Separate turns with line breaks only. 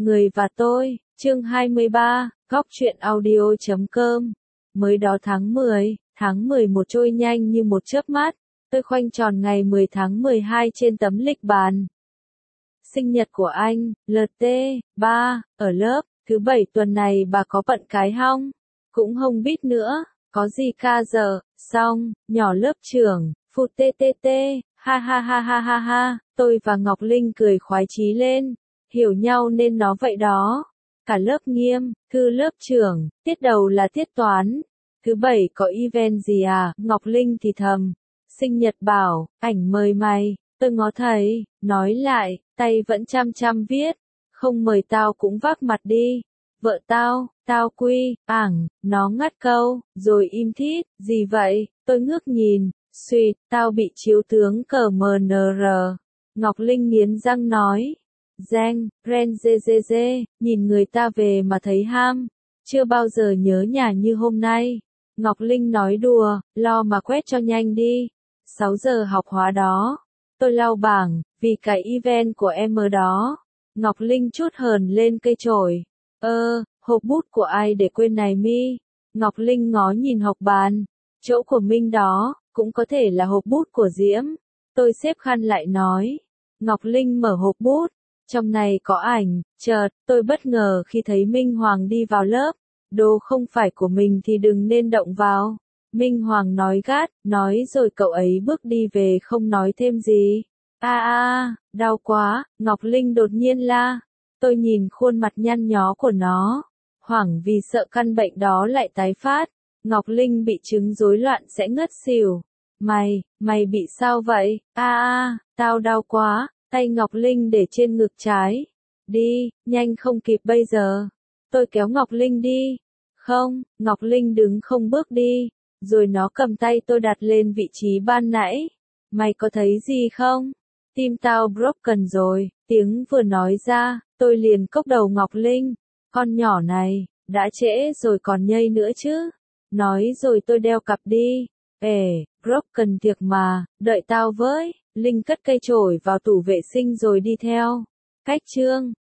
Người và tôi, chương 23, góc truyện audio.com. Mới đó tháng 11 trôi nhanh như một chớp mắt, tôi khoanh tròn ngày 10 tháng 12 trên tấm lịch bàn. Sinh nhật của anh, LT, 3, ở lớp, thứ 7 tuần này bà có bận cái hông? Cũng không biết nữa, có gì ca giờ, xong, nhỏ lớp trưởng, phụt TTT, ha ha ha ha ha ha, tôi và Ngọc Linh cười khoái chí lên, hiểu nhau nên nó vậy đó. Cả lớp nghiêm, thư lớp trưởng, tiết đầu là tiết toán. Thứ 7 có event gì à? Ngọc Linh thì thầm. Sinh nhật bảo, ảnh mời mày, tôi ngó thấy, nói lại, tay vẫn chăm chăm viết. Không mời tao cũng vác mặt đi. Vợ tao quy, nó ngắt câu, rồi im thít, gì vậy? Tôi ngước nhìn, suýt, tao bị chiếu tướng cờ MNR. Ngọc Linh nghiến răng nói. Danh, Ren dê dê dê, nhìn người ta về mà thấy ham. Chưa bao giờ nhớ nhà như hôm nay. Ngọc Linh nói đùa, lo mà quét cho nhanh đi. 6 giờ học hóa đó. Tôi lau bảng, vì cái event của em ở đó. Ngọc Linh chút hờn lên cây chổi. Hộp bút của ai để quên này mi? Ngọc Linh ngó nhìn học bàn. Chỗ của Minh đó, cũng có thể là hộp bút của Diễm. Tôi xếp khăn lại nói. Ngọc Linh mở hộp bút. Trong này có ảnh, chợt, tôi bất ngờ khi thấy Minh Hoàng đi vào lớp. Đồ không phải của mình thì đừng nên động vào. Minh Hoàng nói gắt, nói rồi cậu ấy bước đi về không nói thêm gì. Đau quá, Ngọc Linh đột nhiên la. Tôi nhìn khuôn mặt nhăn nhó của nó. Hoảng vì sợ căn bệnh đó lại tái phát. Ngọc Linh bị chứng rối loạn sẽ ngất xỉu. Mày bị sao vậy? Tao đau quá. Tay Ngọc Linh để trên ngực trái. Đi, nhanh không kịp bây giờ. Tôi kéo Ngọc Linh đi. Không, Ngọc Linh đứng không bước đi. Rồi nó cầm tay tôi đặt lên vị trí ban nãy. Mày có thấy gì không? Tim tao broken rồi. Tiếng vừa nói ra, tôi liền cốc đầu Ngọc Linh. Con nhỏ này, đã trễ rồi còn nhây nữa chứ. Nói rồi tôi đeo cặp đi. Broken thiệt mà, đợi tao với. Linh cất cây chổi vào tủ vệ sinh rồi đi theo. Cách chương